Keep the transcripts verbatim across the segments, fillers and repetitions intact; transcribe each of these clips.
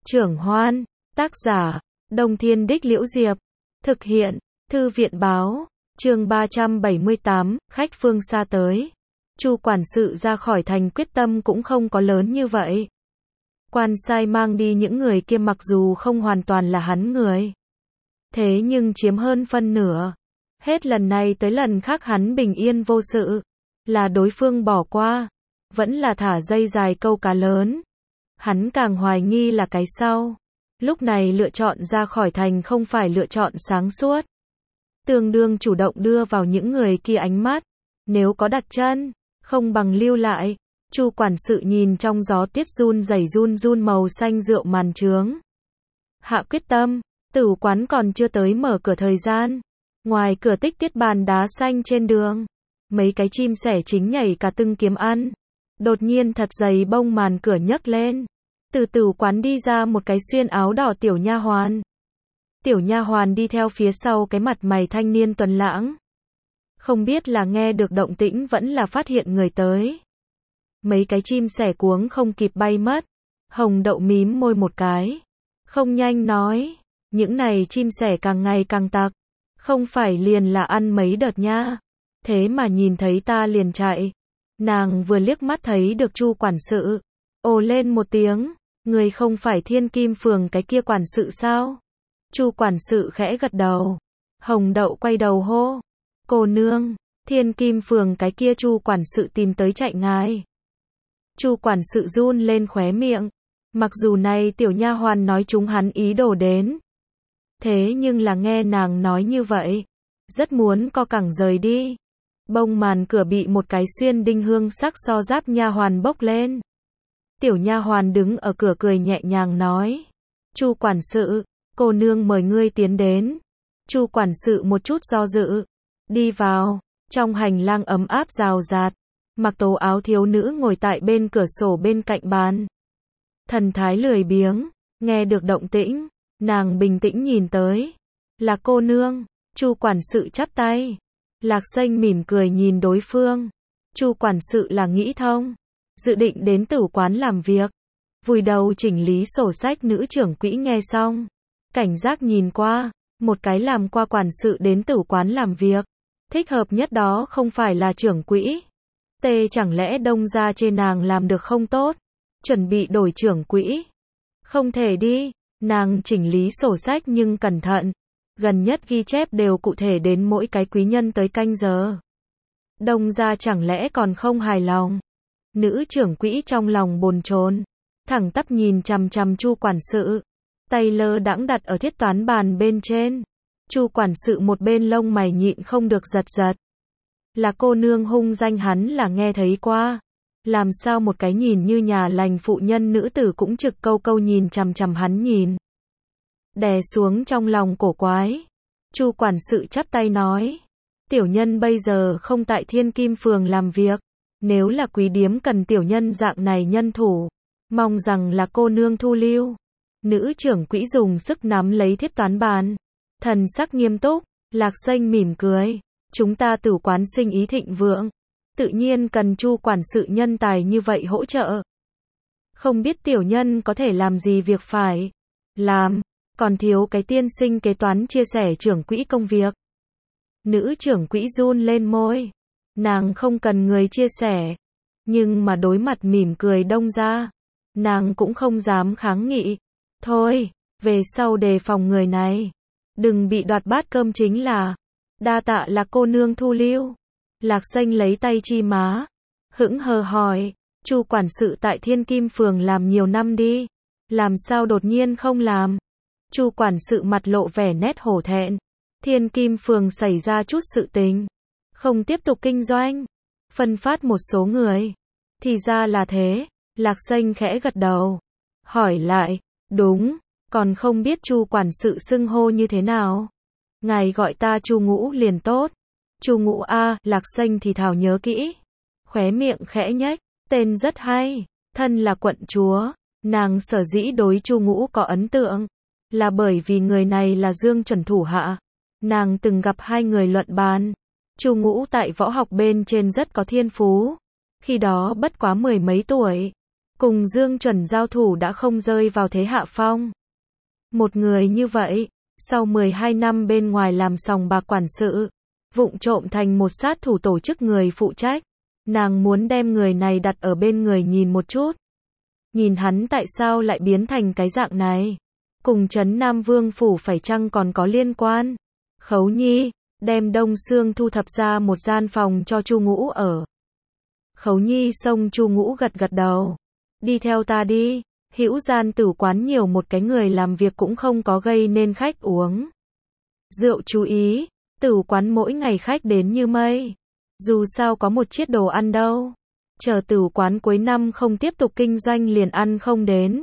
Trưởng Hoan, tác giả, Đông Thiên Đích Liễu Diệp, thực hiện, Thư viện Báo, chương ba trăm bảy mươi tám, khách phương xa tới. Chu quản sự ra khỏi thành quyết tâm cũng không có lớn như vậy. Quan sai mang đi những người kia mặc dù không hoàn toàn là hắn người, thế nhưng chiếm hơn phân nửa. Hết lần này tới lần khác hắn bình yên vô sự, là đối phương bỏ qua, vẫn là thả dây dài câu cá lớn. Hắn càng hoài nghi là cái sau. Lúc này lựa chọn ra khỏi thành không phải lựa chọn sáng suốt. Tương đương chủ động đưa vào những người kia ánh mắt. Nếu có đặt chân, không bằng lưu lại. Chu quản sự nhìn trong gió tiết run rẩy run run màu xanh rượu màn trướng. Hạ quyết tâm, tử quán còn chưa tới mở cửa thời gian. Ngoài cửa tích tiết bàn đá xanh trên đường. Mấy cái chim sẻ chính nhảy cả tưng kiếm ăn. Đột nhiên thật dày bông màn cửa nhấc lên. Từ tử quán đi ra một cái xuyên áo đỏ tiểu nha hoàn. Tiểu nha hoàn đi theo phía sau cái mặt mày thanh niên tuấn lãng. Không biết là nghe được động tĩnh vẫn là phát hiện người tới. Mấy cái chim sẻ cuống không kịp bay mất. Hồng Đậu mím môi một cái. Không nhanh nói. Những này chim sẻ càng ngày càng tặc. Không phải liền là ăn mấy đợt nha. Thế mà nhìn thấy ta liền chạy. Nàng vừa liếc mắt thấy được Chu quản sự. Ồ lên một tiếng. Người không phải Thiên Kim Phường cái kia quản sự sao? Chu quản sự khẽ gật đầu. Hồng Đậu quay đầu hô. Cô nương, Thiên Kim Phường cái kia Chu quản sự tìm tới chạy ngài. Chu quản sự run lên khóe miệng. Mặc dù này tiểu nha hoàn nói chúng hắn ý đồ đến. Thế nhưng là nghe nàng nói như vậy. Rất muốn co cẳng rời đi. Bông màn cửa bị một cái xuyên đinh hương sắc so giáp nha hoàn bốc lên. Tiểu nha hoàn đứng ở cửa cười nhẹ nhàng nói. Chu quản sự, cô nương mời ngươi tiến đến. Chu quản sự một chút do dự. Đi vào, trong hành lang ấm áp rào rạt. Mặc tố áo thiếu nữ ngồi tại bên cửa sổ bên cạnh bàn. Thần thái lười biếng, nghe được động tĩnh, nàng bình tĩnh nhìn tới. Là cô nương, Chu quản sự chắp tay. Lạc Xanh mỉm cười nhìn đối phương. Chu quản sự là nghĩ thông. Dự định đến tử quán làm việc. Vùi đầu chỉnh lý sổ sách nữ trưởng quỹ nghe xong. Cảnh giác nhìn qua. Một cái làm qua quản sự đến tử quán làm việc. Thích hợp nhất đó không phải là trưởng quỹ. Tê chẳng lẽ đông ra trên nàng làm được không tốt. Chuẩn bị đổi trưởng quỹ. Không thể đi. Nàng chỉnh lý sổ sách nhưng cẩn thận. Gần nhất ghi chép đều cụ thể đến mỗi cái quý nhân tới canh giờ. Đông ra chẳng lẽ còn không hài lòng. Nữ trưởng quỹ trong lòng bồn chồn, thẳng tắp nhìn chằm chằm Chu quản sự, tay lơ đãng đặt ở thiết toán bàn bên trên. Chu quản sự một bên lông mày nhịn không được giật giật. Là cô nương hung danh hắn là nghe thấy qua. Làm sao một cái nhìn như nhà lành phụ nhân nữ tử cũng trực câu câu nhìn chằm chằm hắn nhìn. Đè xuống trong lòng cổ quái. Chu quản sự chắp tay nói. Tiểu nhân bây giờ không tại Thiên Kim Phường làm việc. Nếu là quý điếm cần tiểu nhân dạng này nhân thủ, mong rằng là cô nương thu lưu. Nữ trưởng quỹ dùng sức nắm lấy thiết toán bàn. Thần sắc nghiêm túc, Lạc Xanh mỉm cười. Chúng ta tử quán sinh ý thịnh vượng. Tự nhiên cần Chu quản sự nhân tài như vậy hỗ trợ. Không biết tiểu nhân có thể làm gì việc phải làm, còn thiếu cái tiên sinh kế toán chia sẻ trưởng quỹ công việc. Nữ trưởng quỹ run lên môi. Nàng không cần người chia sẻ. Nhưng mà đối mặt mỉm cười đông ra. Nàng cũng không dám kháng nghị. Thôi, về sau đề phòng người này. Đừng bị đoạt bát cơm chính là. Đa tạ là cô nương thu lưu. Lạc Xanh lấy tay chi má. Hững hờ hỏi. Chu quản sự tại Thiên Kim Phường làm nhiều năm đi. Làm sao đột nhiên không làm. Chu quản sự mặt lộ vẻ nét hổ thẹn. Thiên Kim Phường xảy ra chút sự tình. Không tiếp tục kinh doanh. Phân phát một số người. Thì ra là thế. Lạc Xanh khẽ gật đầu. Hỏi lại. Đúng. Còn không biết Chu quản sự xưng hô như thế nào. Ngài gọi ta Chu Ngũ liền tốt. Chu Ngũ a, Lạc Xanh thì thào nhớ kỹ. Khóe miệng khẽ nhếch. Tên rất hay. Thân là quận chúa. Nàng sở dĩ đối Chu Ngũ có ấn tượng. Là bởi vì người này là Dương Chuẩn thủ hạ. Nàng từng gặp hai người luận bàn. Chu Ngũ tại võ học bên trên rất có thiên phú. Khi đó bất quá mười mấy tuổi. cùng Dương Chuẩn giao thủ đã không rơi vào thế hạ phong. Một người như vậy, sau mười hai năm bên ngoài làm sòng bạc quản sự, vụng trộm thành một sát thủ tổ chức người phụ trách, nàng muốn đem người này đặt ở bên người nhìn một chút. Nhìn hắn tại sao lại biến thành cái dạng này? Cùng Trấn Nam Vương phủ phải chăng còn có liên quan? Khấu Nhi, đem Đông Sương thu thập ra một gian phòng cho Chu Ngũ ở. Khấu Nhi xông Chu Ngũ gật gật đầu. Đi theo ta đi, hữu gian tử quán nhiều một cái người làm việc cũng không có gây nên khách uống rượu chú ý, tử quán mỗi ngày khách đến như mây. Dù sao có một chiết đồ ăn đâu. Chờ tử quán cuối năm không tiếp tục kinh doanh liền ăn không đến.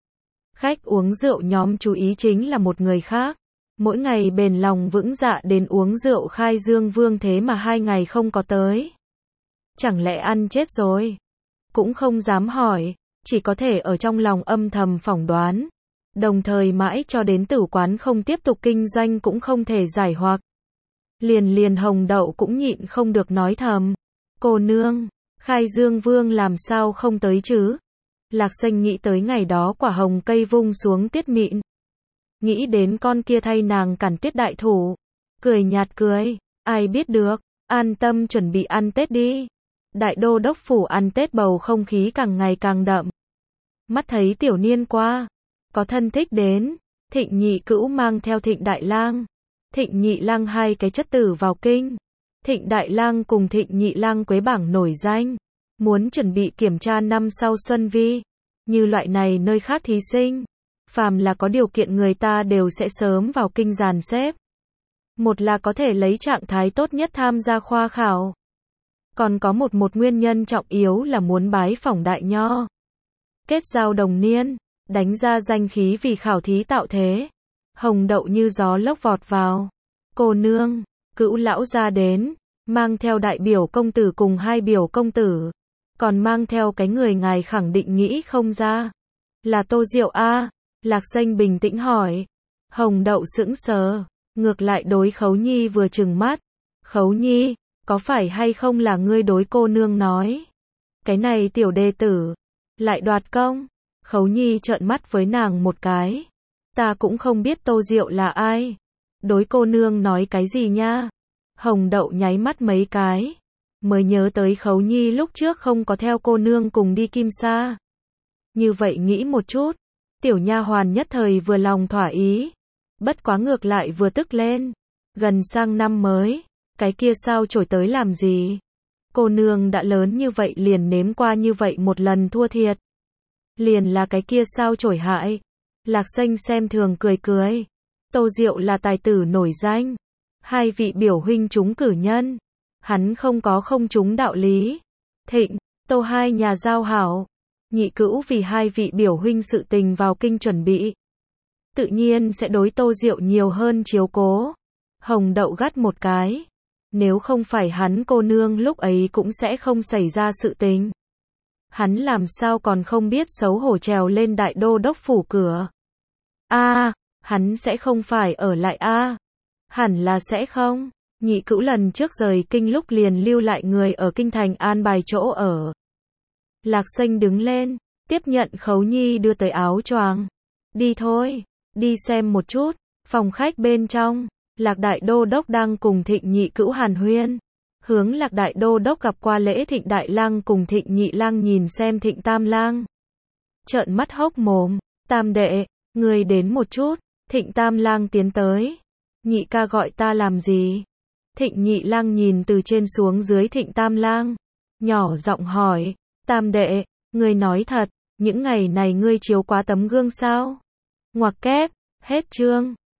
Khách uống rượu nhóm chú ý chính là một người khác. Mỗi ngày bền lòng vững dạ đến uống rượu khai dương vương thế mà hai ngày không có tới. Chẳng lẽ ăn chết rồi? Cũng không dám hỏi, chỉ có thể ở trong lòng âm thầm phỏng đoán. Đồng thời mãi cho đến tử quán không tiếp tục kinh doanh cũng không thể giải hoặc. Liền liền Hồng Đậu cũng nhịn không được nói thầm. Cô nương, khai dương vương làm sao không tới chứ? Lạc Xanh nghĩ tới ngày đó quả hồng cây vung xuống tiết mịn. Nghĩ đến con kia thay nàng cản tiết đại thủ. Cười nhạt cười, ai biết được, an tâm chuẩn bị ăn Tết đi. Đại đô đốc phủ ăn Tết bầu không khí càng ngày càng đậm. Mắt thấy tiểu niên qua, có thân thích đến, Thịnh Nhị Cữu mang theo Thịnh Đại Lang, Thịnh Nhị Lang hai cái chất tử vào kinh. Thịnh Đại Lang cùng Thịnh Nhị Lang quế bảng nổi danh, muốn chuẩn bị kiểm tra năm sau xuân vi. Như loại này nơi khác thí sinh, phàm là có điều kiện người ta đều sẽ sớm vào kinh dàn xếp. Một là có thể lấy trạng thái tốt nhất tham gia khoa khảo. Còn có một một nguyên nhân trọng yếu là muốn bái phỏng đại nho. Kết giao đồng niên, đánh ra danh khí vì khảo thí tạo thế. Hồng Đậu như gió lốc vọt vào. Cô nương, Cữu lão ra đến, mang theo đại biểu công tử cùng hai biểu công tử. Còn mang theo cái người ngài khẳng định nghĩ không ra. Là Tô Diệu a? Lạc Xanh bình tĩnh hỏi. Hồng Đậu sững sờ, ngược lại đối Khấu Nhi vừa trừng mắt. Khấu Nhi, có phải hay không là ngươi đối cô nương nói? Cái này tiểu đệ tử, lại đoạt công. Khấu Nhi trợn mắt với nàng một cái. Ta cũng không biết Tô Diệu là ai. Đối cô nương nói cái gì nha? Hồng Đậu nháy mắt mấy cái. Mới nhớ tới Khấu Nhi lúc trước không có theo cô nương cùng đi Kim Sa. Như vậy nghĩ một chút, tiểu nha hoàn nhất thời vừa lòng thỏa ý. Bất quá ngược lại vừa tức lên. Gần sang năm mới, cái kia sao trổi tới làm gì? Cô nương đã lớn như vậy liền nếm qua như vậy một lần thua thiệt. Liền là cái kia sao trổi hại. Lạc Xanh xem thường cười cười. Tô Diệu là tài tử nổi danh. Hai vị biểu huynh trúng cử nhân. Hắn không có không trúng đạo lý. Thịnh, Tô hai nhà giao hảo. Nhị Cữu vì hai vị biểu huynh sự tình vào kinh chuẩn bị. Tự nhiên sẽ đối Tô Diệu nhiều hơn chiếu cố. Hồng Đậu gắt một cái. Nếu không phải hắn cô nương lúc ấy cũng sẽ không xảy ra sự tình. Hắn làm sao còn không biết xấu hổ trèo lên đại đô đốc phủ cửa. A, à, hắn sẽ không phải ở lại a. À. Hẳn là sẽ không. Nhị Cữu lần trước rời kinh lúc liền lưu lại người ở kinh thành an bài chỗ ở. Lạc Xanh đứng lên, tiếp nhận Khấu Nhi đưa tới áo choàng. Đi thôi, đi xem một chút. Phòng khách bên trong, Lạc Đại Đô Đốc đang cùng Thịnh Nhị Cữu hàn huyên. Hướng Lạc Đại Đô Đốc gặp qua lễ Thịnh Đại Lang cùng Thịnh Nhị Lang nhìn xem Thịnh Tam Lang. Trợn mắt hốc mồm, Tam đệ, người đến một chút. Thịnh Tam Lang tiến tới. Nhị ca gọi ta làm gì? Thịnh Nhị Lang nhìn từ trên xuống dưới Thịnh Tam Lang, nhỏ giọng hỏi. Tam đệ, ngươi nói thật, những ngày này ngươi chiếu quá tấm gương sao? Ngoặc kép, hết chương.